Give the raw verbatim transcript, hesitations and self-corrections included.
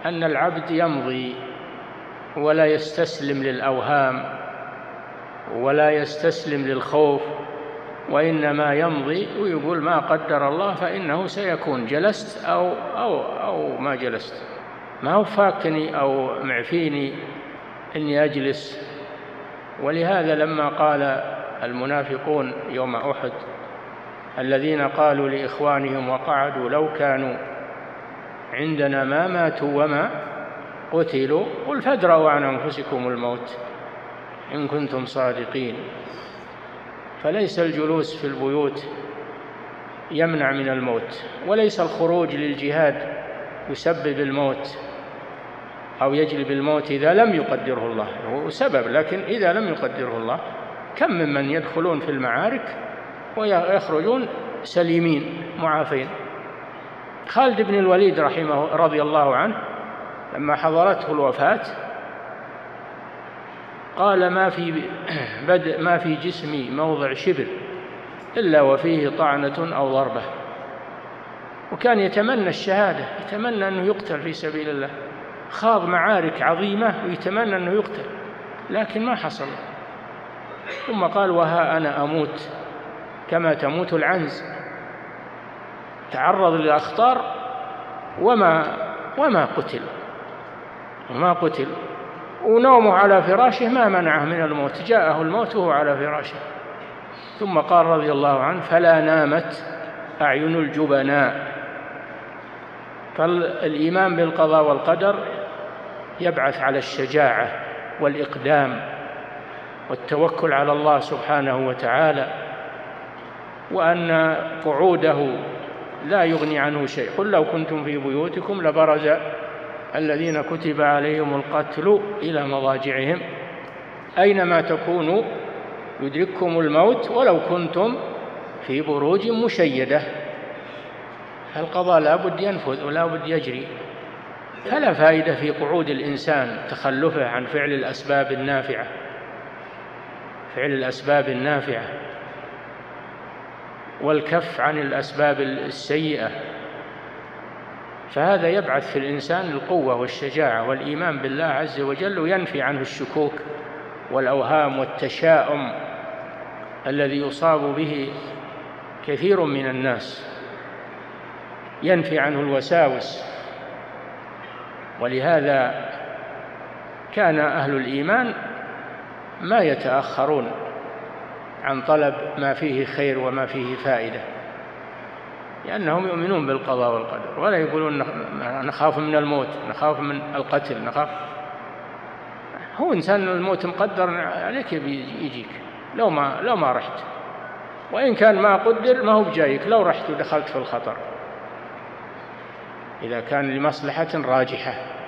أن العبد يمضي ولا يستسلم للأوهام ولا يستسلم للخوف، وإنما يمضي ويقول ما قدر الله فإنه سيكون، جلست أو, أو, أو ما جلست، ما هو فاكني أو معفيني إني أجلس. ولهذا لما قال المنافقون يوم أحد الذين قالوا لإخوانهم وقعدوا لو كانوا عندنا ما ماتوا وما قتلوا قل فادرءوا عن أنفسكم الموت إن كنتم صادقين. فليس الجلوس في البيوت يمنع من الموت، وليس الخروج للجهاد يسبب الموت أو يجلب الموت إذا لم يقدره الله، هو سبب لكن إذا لم يقدره الله. كم ممن يدخلون في المعارك ويخرجون سليمين معافين. خالد بن الوليد رحمه رضي الله عنه لما حضرته الوفاة قال ما في بدء ما في جسمي موضع شبر إلا وفيه طعنة أو ضربة، وكان يتمنى الشهادة، يتمنى أنه يقتل في سبيل الله، خاض معارك عظيمة ويتمنى أنه يقتل لكن ما حصل. ثم قال وها أنا أموت كما تموت العنز، تعرض للأخطار وما وما قتل وما قتل ونومه على فراشه ما منعه من الموت، جاءه الموت وهو على فراشه. ثم قال رضي الله عنه فلا نامت أعين الجبناء. فالإيمان بالقضاء والقدر يبعث على الشجاعة والإقدام والتوكل على الله سبحانه وتعالى، وأن قعوده لا يغني عنه شيء. قل لو كنتم في بيوتكم لبرز الذين كتب عليهم القتل إلى مضاجعهم أينما تكونوا يدرككم الموت ولو كنتم في بروج مشيدة. القضاء لا بد ينفذ ولا بد يجري، فلا فائدة في قعود الإنسان تخلفه عن فعل الأسباب النافعة فعل الأسباب النافعة والكف عن الأسباب السيئة. فهذا يبعث في الإنسان القوة والشجاعة والإيمان بالله عز وجل، وينفي عنه الشكوك والأوهام والتشاؤم الذي يصاب به كثير من الناس، ينفي عنه الوساوس. ولهذا كان أهل الإيمان ما يتأخرون عن طلب ما فيه خير وما فيه فائدة، لأنهم يؤمنون بالقضاء والقدر، ولا يقولون نخاف من الموت، نخاف من القتل، نخاف. هو إنسان الموت مقدر عليك يجيك لو ما لو ما رحت، وإن كان ما قدر ما هو بجايك لو رحت ودخلت في الخطر إذا كان لمصلحة راجحة.